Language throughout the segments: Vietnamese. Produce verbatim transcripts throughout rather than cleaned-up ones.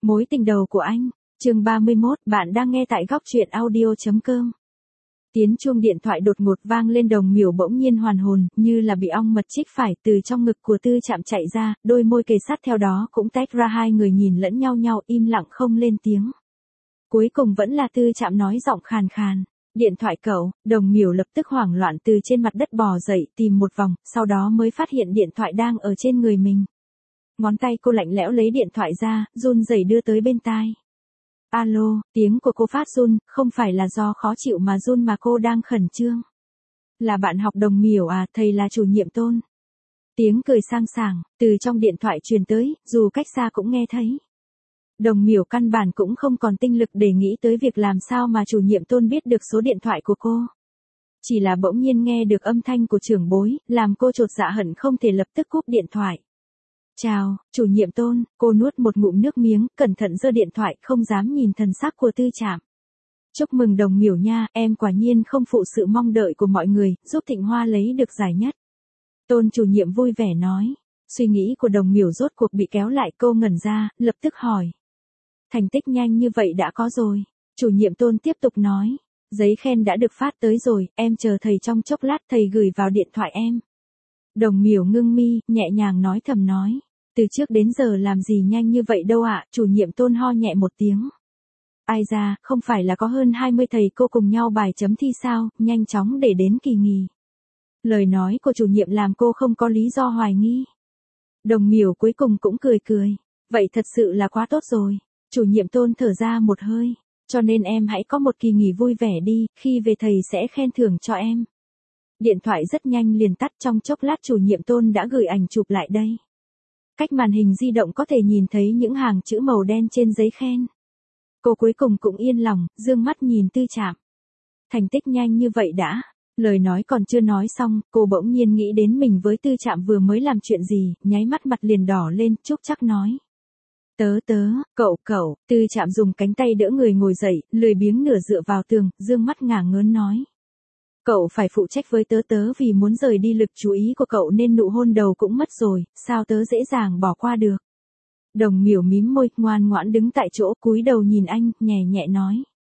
Mối tình đầu của anh, chương ba mươi mốt, bạn đang nghe tại góc truyện audio.com. Tiếng chuông điện thoại đột ngột vang lên, Đồng Miểu bỗng nhiên hoàn hồn, như là bị ong mật chích phải, từ trong ngực của Tư Trạm chạy ra, đôi môi kề sát theo đó cũng tách ra, hai người nhìn lẫn nhau nhau im lặng không lên tiếng. Cuối cùng vẫn là Tư Trạm nói giọng khàn khàn, điện thoại cậu. Đồng Miểu lập tức hoảng loạn từ trên mặt đất bò dậy tìm một vòng, sau đó mới phát hiện điện thoại đang ở trên người mình. Ngón tay cô lạnh lẽo lấy điện thoại ra, run rẩy đưa tới bên tai. Alo, tiếng của cô phát run, không phải là do khó chịu mà run mà cô đang khẩn trương. Là bạn học Đồng Miểu à, thầy là chủ nhiệm Tôn. Tiếng cười sang sảng, từ trong điện thoại truyền tới, dù cách xa cũng nghe thấy. Đồng Miểu căn bản cũng không còn tinh lực để nghĩ tới việc làm sao mà chủ nhiệm Tôn biết được số điện thoại của cô. Chỉ là bỗng nhiên nghe được âm thanh của trưởng bối, làm cô chột dạ hận không thể lập tức cúp điện thoại. Chào, chủ nhiệm Tôn. Cô nuốt một ngụm nước miếng, cẩn thận giơ điện thoại, không dám nhìn thần sắc của Tư Trạm. Chúc mừng Đồng Miểu nha, em quả nhiên không phụ sự mong đợi của mọi người, giúp Thịnh Hoa lấy được giải nhất. Tôn chủ nhiệm vui vẻ nói. Suy nghĩ của Đồng Miểu rốt cuộc bị kéo lại, cô ngẩn ra, lập tức hỏi. Thành tích nhanh như vậy đã có rồi. Chủ nhiệm Tôn tiếp tục nói. Giấy khen đã được phát tới rồi, em chờ thầy trong chốc lát, thầy gửi vào điện thoại em. Đồng Miểu ngưng mi, nhẹ nhàng nói thầm nói. Từ trước đến giờ làm gì nhanh như vậy đâu ạ, chủ nhiệm Tôn ho nhẹ một tiếng. Ai ra, không phải là có hơn hai mươi thầy cô cùng nhau bài chấm thi sao, nhanh chóng để đến kỳ nghỉ. Lời nói của chủ nhiệm làm cô không có lý do hoài nghi. Đồng Miểu cuối cùng cũng cười cười. Vậy thật sự là quá tốt rồi. Chủ nhiệm Tôn thở ra một hơi. Cho nên em hãy có một kỳ nghỉ vui vẻ đi, khi về thầy sẽ khen thưởng cho em. Điện thoại rất nhanh liền tắt, trong chốc lát chủ nhiệm Tôn đã gửi ảnh chụp lại đây. Cách màn hình di động có thể nhìn thấy những hàng chữ màu đen trên giấy khen. Cô cuối cùng cũng yên lòng, dương mắt nhìn Tư Trạm. Thành tích nhanh như vậy đã. Lời nói còn chưa nói xong, cô bỗng nhiên nghĩ đến mình với Tư Trạm vừa mới làm chuyện gì, nháy mắt mặt liền đỏ lên, Trúc Trắc nói. Tớ tớ, cậu cậu. Tư Trạm dùng cánh tay đỡ người ngồi dậy, lười biếng nửa dựa vào tường, dương mắt ngả ngớn nói. Cậu phải phụ trách với tớ tớ vì muốn rời đi, lực chú ý của cậu nên nụ hôn đầu cũng mất rồi, sao tớ dễ dàng bỏ qua được. Đồng Miểu mím môi, ngoan ngoãn đứng tại chỗ, cúi đầu nhìn anh, nhẹ nhẹ nói.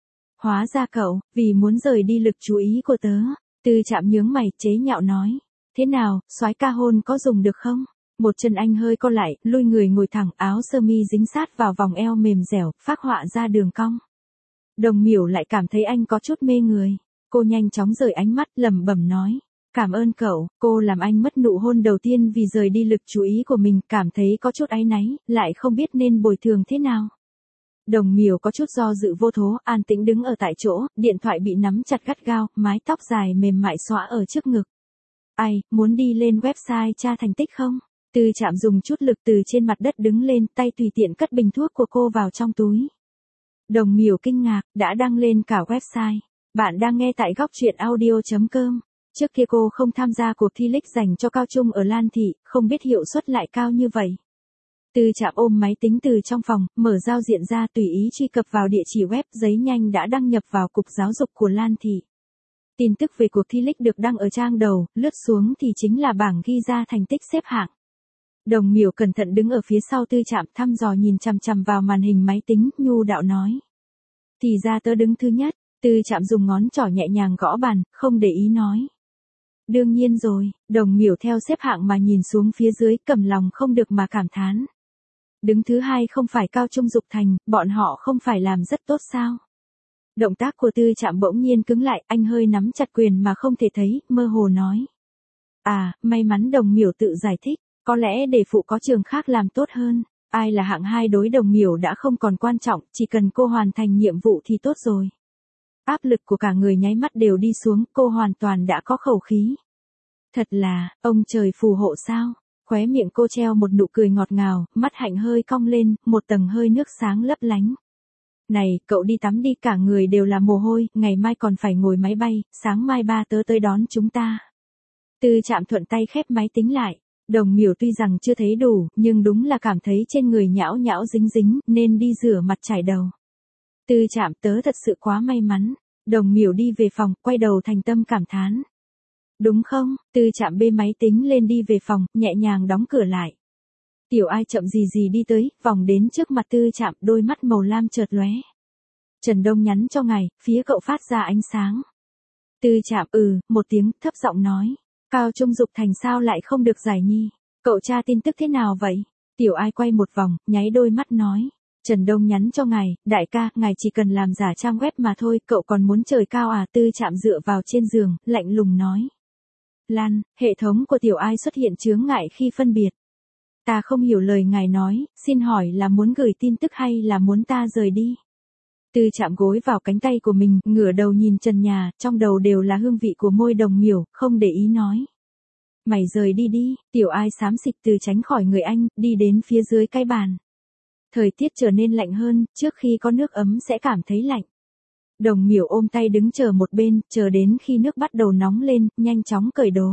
Hóa ra cậu, vì muốn rời đi lực chú ý của tớ. Tư Trạm nhướng mày, chế nhạo nói. Thế nào, soái ca hôn có dùng được không? Một chân anh hơi co lại, lui người ngồi thẳng, áo sơ mi dính sát vào vòng eo mềm dẻo, phác họa ra đường cong. Đồng Miểu lại cảm thấy anh có chút mê người. Cô nhanh chóng rời ánh mắt, lẩm bẩm nói. Cảm ơn cậu, cô làm anh mất nụ hôn đầu tiên vì rời đi lực chú ý của mình, cảm thấy có chút áy náy, lại không biết nên bồi thường thế nào. Đồng Miểu có chút do dự vô thố, an tĩnh đứng ở tại chỗ, điện thoại bị nắm chặt gắt gao, mái tóc dài mềm mại xõa ở trước ngực. Ai, muốn đi lên website tra thành tích không? Tư Trạm dùng chút lực từ trên mặt đất đứng lên, tay tùy tiện cất bình thuốc của cô vào trong túi. Đồng Miểu kinh ngạc, đã đăng lên cả website. Bạn đang nghe tại góc truyện audio.com. Trước kia cô không tham gia cuộc thi lic dành cho cao trung ở Lan Thị, không biết hiệu suất lại cao như vậy. Tư Trạm ôm máy tính từ trong phòng, mở giao diện ra, tùy ý truy cập vào địa chỉ web, giấy nhanh đã đăng nhập vào Cục Giáo dục của Lan Thị. Tin tức về cuộc thi lic được đăng ở trang đầu, lướt xuống thì chính là bảng ghi ra thành tích xếp hạng. Đồng Miểu cẩn thận đứng ở phía sau Tư Trạm, thăm dò nhìn chằm chằm vào màn hình máy tính, nhu đạo nói. Thì ra tớ đứng thứ nhất. Tư Trạm dùng ngón trỏ nhẹ nhàng gõ bàn, không để ý nói. Đương nhiên rồi. Đồng Miểu theo xếp hạng mà nhìn xuống phía dưới, cầm lòng không được mà cảm thán. Đứng thứ hai không phải Cao Trung Dục Thành, bọn họ không phải làm rất tốt sao? Động tác của Tư Trạm bỗng nhiên cứng lại, anh hơi nắm chặt quyền mà không thể thấy, mơ hồ nói. À, may mắn. Đồng Miểu tự giải thích, có lẽ để phụ có trường khác làm tốt hơn. Ai là hạng hai đối Đồng Miểu đã không còn quan trọng, chỉ cần cô hoàn thành nhiệm vụ thì tốt rồi. Áp lực của cả người nháy mắt đều đi xuống, cô hoàn toàn đã có khẩu khí. Thật là, ông trời phù hộ sao? Khóe miệng cô treo một nụ cười ngọt ngào, mắt hạnh hơi cong lên, một tầng hơi nước sáng lấp lánh. Này, cậu đi tắm đi, cả người đều là mồ hôi, ngày mai còn phải ngồi máy bay, sáng mai ba tớ tới đón chúng ta. Tư Trạm thuận tay khép máy tính lại. Đồng Miểu tuy rằng chưa thấy đủ, nhưng đúng là cảm thấy trên người nhão nhão dính dính, nên đi rửa mặt chải đầu. Tư Trạm, tớ thật sự quá may mắn. Đồng Miểu đi về phòng, quay đầu thành tâm cảm thán. Đúng không? Tư Trạm bê máy tính lên đi về phòng, nhẹ nhàng đóng cửa lại. Tiểu Ai chậm gì gì đi tới, vòng đến trước mặt Tư Trạm, đôi mắt màu lam chợt lóe. Trần Đông nhắn cho ngài, phía cậu phát ra ánh sáng. Tư Trạm ừ, một tiếng, thấp giọng nói. Cao Trung Dục Thành sao lại không được giải nhi? Cậu tra tin tức thế nào vậy? Tiểu Ai quay một vòng, nháy đôi mắt nói. Trần Đông nhắn cho ngài, đại ca, ngài chỉ cần làm giả trang web mà thôi, cậu còn muốn trời cao à? Tư Trạm dựa vào trên giường, lạnh lùng nói. Lan, hệ thống của Tiểu Ai xuất hiện chướng ngại khi phân biệt. Ta không hiểu lời ngài nói, xin hỏi là muốn gửi tin tức hay là muốn ta rời đi? Tư Trạm gối vào cánh tay của mình, ngửa đầu nhìn trần nhà, trong đầu đều là hương vị của môi Đồng Miểu, không để ý nói. Mày rời đi đi. Tiểu Ai xám xịt từ tránh khỏi người anh, đi đến phía dưới cái bàn. Thời tiết trở nên lạnh hơn, trước khi có nước ấm sẽ cảm thấy lạnh. Đồng Miểu ôm tay đứng chờ một bên, chờ đến khi nước bắt đầu nóng lên, nhanh chóng cởi đồ.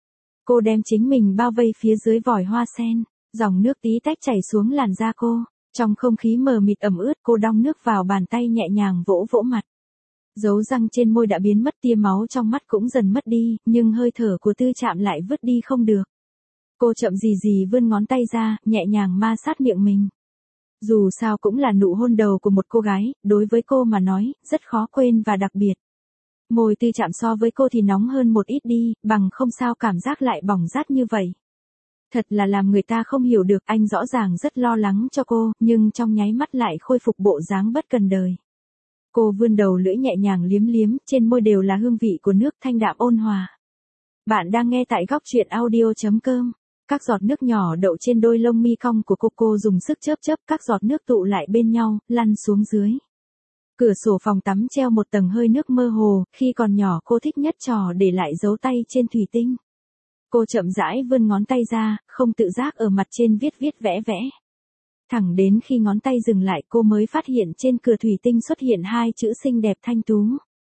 Cô đem chính mình bao vây phía dưới vòi hoa sen, dòng nước tí tách chảy xuống làn da cô. Trong không khí mờ mịt ẩm ướt, cô đong nước vào bàn tay nhẹ nhàng vỗ vỗ mặt. Dấu răng trên môi đã biến mất, tia máu trong mắt cũng dần mất đi, nhưng hơi thở của Tư Trạm lại vứt đi không được. Cô chậm gì gì vươn ngón tay ra, nhẹ nhàng ma sát miệng mình. Dù sao cũng là nụ hôn đầu của một cô gái, đối với cô mà nói, rất khó quên và đặc biệt. Môi Tư Trạm so với cô thì nóng hơn một ít đi, bằng không sao cảm giác lại bỏng rát như vậy. Thật là làm người ta không hiểu được, anh rõ ràng rất lo lắng cho cô, nhưng trong nháy mắt lại khôi phục bộ dáng bất cần đời. Cô vươn đầu lưỡi nhẹ nhàng liếm liếm, trên môi đều là hương vị của nước thanh đạm ôn hòa. Bạn đang nghe tại góc truyện audio chấm com. Các giọt nước nhỏ đậu trên đôi lông mi cong của cô, cô dùng sức chớp chớp, các giọt nước tụ lại bên nhau, lăn xuống dưới. Cửa sổ phòng tắm treo một tầng hơi nước mơ hồ, khi còn nhỏ cô thích nhất trò để lại dấu tay trên thủy tinh. Cô chậm rãi vươn ngón tay ra, không tự giác ở mặt trên viết viết vẽ vẽ. Thẳng đến khi ngón tay dừng lại, cô mới phát hiện trên cửa thủy tinh xuất hiện hai chữ xinh đẹp thanh tú.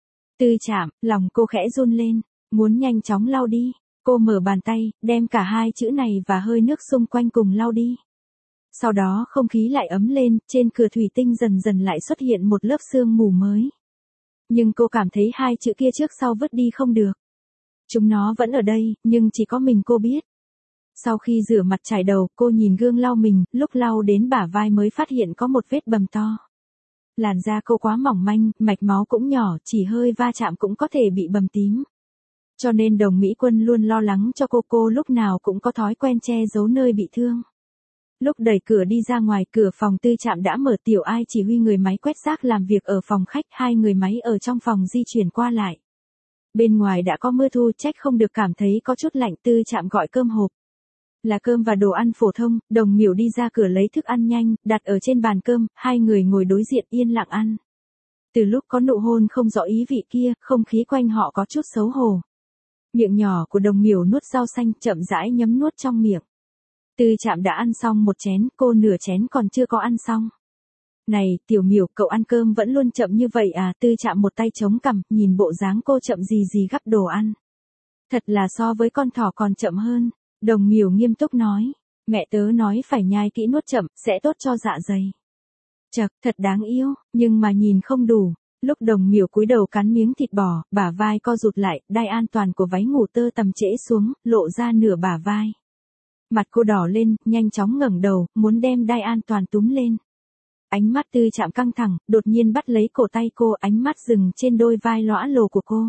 Tư Trạm, lòng cô khẽ run lên, muốn nhanh chóng lau đi. Cô mở bàn tay, đem cả hai chữ này và hơi nước xung quanh cùng lau đi. Sau đó không khí lại ấm lên, trên cửa thủy tinh dần dần lại xuất hiện một lớp sương mù mới. Nhưng cô cảm thấy hai chữ kia trước sau vứt đi không được. Chúng nó vẫn ở đây, nhưng chỉ có mình cô biết. Sau khi rửa mặt chải đầu, cô nhìn gương lau mình, lúc lau đến bả vai mới phát hiện có một vết bầm to. Làn da cô quá mỏng manh, mạch máu cũng nhỏ, chỉ hơi va chạm cũng có thể bị bầm tím. Cho nên Đồng Mỹ Quân luôn lo lắng cho cô, cô lúc nào cũng có thói quen che giấu nơi bị thương. Lúc đẩy cửa đi ra ngoài, cửa phòng Tư Trạm đã mở. Tiểu Ai chỉ huy người máy quét rác làm việc ở phòng khách, hai người máy ở trong phòng di chuyển qua lại. Bên ngoài đã có mưa thu, trách không được cảm thấy có chút lạnh. Tư Trạm gọi cơm hộp. Là cơm và đồ ăn phổ thông. Đồng Miểu đi ra cửa lấy thức ăn nhanh, đặt ở trên bàn cơm, hai người ngồi đối diện yên lặng ăn. Từ lúc có nụ hôn không rõ ý vị kia, không khí quanh họ có chút xấu hổ. Miệng nhỏ của Đồng Miểu nuốt rau xanh, chậm rãi nhấm nuốt trong miệng. Tư Trạm đã ăn xong một chén, cô nửa chén còn chưa có ăn xong. Này, Tiểu Miểu, cậu ăn cơm vẫn luôn chậm như vậy à? Tư Trạm một tay chống cằm, nhìn bộ dáng cô chậm gì gì gắp đồ ăn. Thật là so với con thỏ còn chậm hơn. Đồng Miểu nghiêm túc nói. Mẹ tớ nói phải nhai kỹ nuốt chậm, sẽ tốt cho dạ dày. Chật, thật đáng yêu, nhưng mà nhìn không đủ. Lúc Đồng Miểu cúi đầu cắn miếng thịt bò, bả vai co rụt lại, đai an toàn của váy ngủ tơ tằm trễ xuống, lộ ra nửa bả vai. Mặt cô đỏ lên, nhanh chóng ngẩng đầu, muốn đem đai an toàn túm lên. Ánh mắt Tư Trạm căng thẳng, đột nhiên bắt lấy cổ tay cô, ánh mắt dừng trên đôi vai lõa lồ của cô.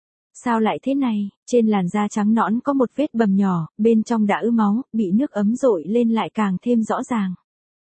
Sao lại thế này? Trên làn da trắng nõn có một vết bầm nhỏ, bên trong đã ứ máu, bị nước ấm dội lên lại càng thêm rõ ràng.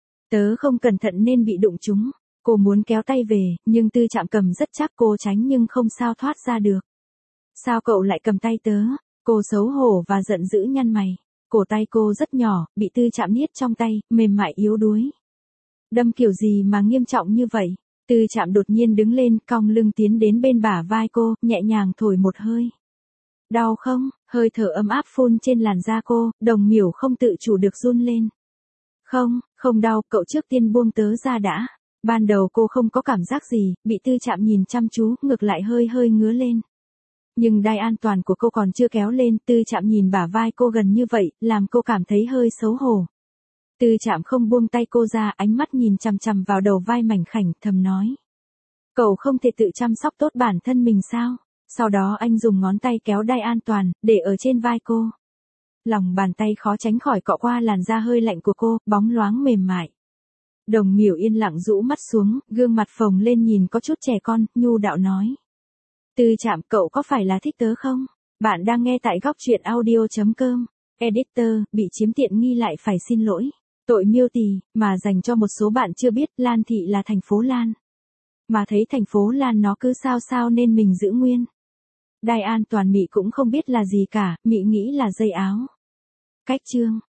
Tớ không cẩn thận nên bị đụng trúng. Cô muốn kéo tay về, nhưng Tư Trạm cầm rất chắc, cô tránh nhưng không sao thoát ra được. Sao cậu lại cầm tay tớ? Cô xấu hổ và giận dữ nhăn mày. Cổ tay cô rất nhỏ, bị Tư Trạm niết trong tay, mềm mại yếu đuối. Đâm kiểu gì mà nghiêm trọng như vậy? Tư Trạm đột nhiên đứng lên, cong lưng tiến đến bên bả vai cô, nhẹ nhàng thổi một hơi. Đau không? Hơi thở ấm áp phun trên làn da cô, Đồng Miểu không tự chủ được run lên. Không, không đau, cậu trước tiên buông tớ ra đã. Ban đầu cô không có cảm giác gì, bị Tư Trạm nhìn chăm chú, ngược lại hơi hơi ngứa lên. Nhưng đai an toàn của cô còn chưa kéo lên, Tư Trạm nhìn bả vai cô gần như vậy, làm cô cảm thấy hơi xấu hổ. Tư Trạm không buông tay cô ra, ánh mắt nhìn chằm chằm vào đầu vai mảnh khảnh, thầm nói. Cậu không thể tự chăm sóc tốt bản thân mình sao? Sau đó anh dùng ngón tay kéo đai an toàn, để ở trên vai cô. lòng bàn tay khó tránh khỏi cọ qua làn da hơi lạnh của cô, bóng loáng mềm mại. Đồng Miểu yên lặng rũ mắt xuống, gương mặt phồng lên nhìn có chút trẻ con, nhu đạo nói. Tư Trạm, cậu có phải là thích tớ không? Bạn đang nghe tại góc truyện audio.com. Editor, bị chiếm tiện nghi lại phải xin lỗi. Tội miêu tỳ, mà dành cho một số bạn chưa biết, Lan Thị là thành phố Lan. Mà thấy thành phố Lan nó cứ sao sao nên mình giữ nguyên. Đai an toàn Mị cũng không biết là gì cả, Mị nghĩ là dây áo. Cách chương.